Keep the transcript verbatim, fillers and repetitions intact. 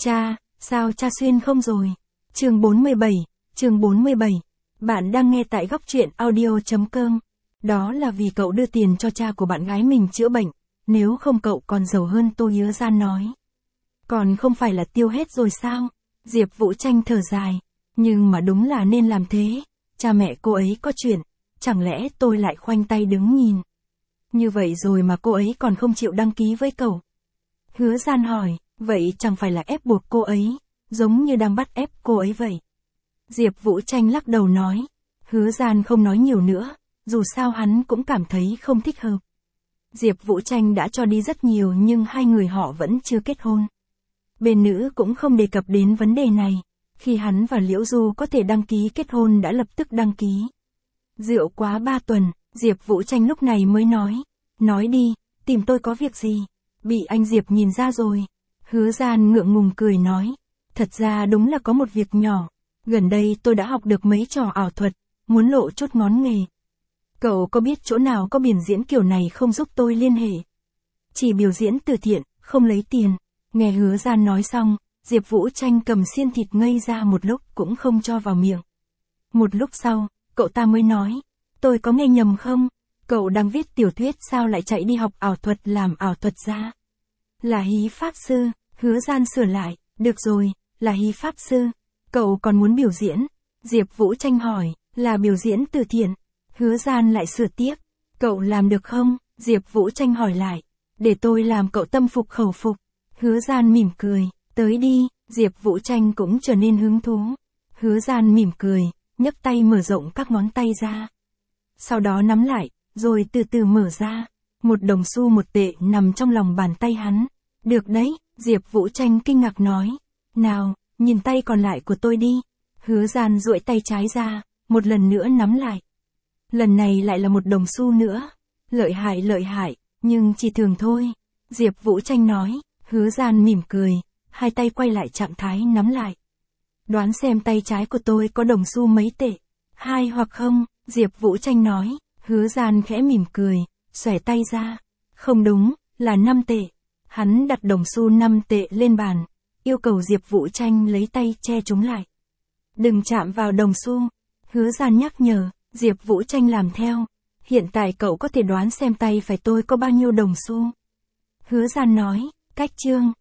Cha, sao cha xuyên không rồi? Chương bốn mươi bảy, chương bốn mươi bảy. Bạn đang nghe tại góc truyện audio.com. Đó là vì cậu đưa tiền cho cha của bạn gái mình chữa bệnh, nếu không cậu còn giàu hơn, Tô Hứa Gian nói. Còn không phải là tiêu hết rồi sao? Diệp Vũ Tranh thở dài. Nhưng mà đúng là nên làm thế. Cha mẹ cô ấy có chuyện, chẳng lẽ tôi lại khoanh tay đứng nhìn? Như vậy rồi mà cô ấy còn không chịu đăng ký với cậu. Hứa Gian hỏi, vậy chẳng phải là ép buộc cô ấy, giống như đang bắt ép cô ấy vậy. Diệp Vũ Tranh lắc đầu nói. Hứa Gian không nói nhiều nữa, dù sao hắn cũng cảm thấy không thích hợp. Diệp Vũ Tranh đã cho đi rất nhiều nhưng hai người họ vẫn chưa kết hôn. Bên nữ cũng không đề cập đến vấn đề này. Khi hắn và Liễu Du có thể đăng ký kết hôn đã lập tức đăng ký. Rượu quá ba tuần, Diệp Vũ Tranh lúc này mới nói. Nói đi, tìm tôi có việc gì? Bị anh Diệp nhìn ra rồi. Hứa Gian ngượng ngùng cười nói. Thật ra đúng là có một việc nhỏ. Gần đây tôi đã học được mấy trò ảo thuật, muốn lộ chút ngón nghề. Cậu có biết chỗ nào có biểu diễn kiểu này không, giúp tôi liên hệ? Chỉ biểu diễn từ thiện, không lấy tiền. Nghe Hứa Gian nói xong, Diệp Vũ Tranh cầm xiên thịt ngây ra một lúc cũng không cho vào miệng. Một lúc sau, cậu ta mới nói. Tôi có nghe nhầm không? Cậu đang viết tiểu thuyết sao lại chạy đi học ảo thuật làm ảo thuật ra? Là hí pháp sư, Hứa Gian sửa lại. Được rồi, là hí pháp sư. Cậu còn muốn biểu diễn? Diệp Vũ Tranh hỏi. Là biểu diễn từ thiện. Hứa Gian lại sửa tiếp. Cậu làm được không? Diệp Vũ Tranh hỏi lại. Để tôi làm cậu tâm phục khẩu phục. Hứa Gian mỉm cười. Tới đi. Diệp Vũ Tranh cũng trở nên hứng thú. Hứa Gian mỉm cười, nhấc tay mở rộng các ngón tay ra. Sau đó nắm lại, rồi từ từ mở ra. Một đồng xu một tệ nằm trong lòng bàn tay hắn. Được đấy, Diệp Vũ Tranh kinh ngạc nói. Nào, nhìn tay còn lại của tôi đi. Hứa Gian duỗi tay trái ra, một lần nữa nắm lại. Lần này lại là một đồng xu nữa. Lợi hại lợi hại, nhưng chỉ thường thôi. Diệp Vũ Tranh nói. Hứa Gian mỉm cười, hai tay quay lại trạng thái nắm lại. Đoán xem tay trái của tôi có đồng xu mấy tệ? Hai hoặc không? Diệp Vũ Tranh nói. Hứa Gian khẽ mỉm cười, xòe tay ra. Không đúng, là năm tệ. Hắn đặt đồng xu năm tệ lên bàn, yêu cầu Diệp Vũ Tranh lấy tay che chúng lại. Đừng chạm vào đồng xu. Hứa Gian nhắc nhở. Diệp Vũ Tranh làm theo. Hiện tại cậu có thể đoán xem tay phải tôi có bao nhiêu đồng xu? Hứa Gian nói. Cách chương.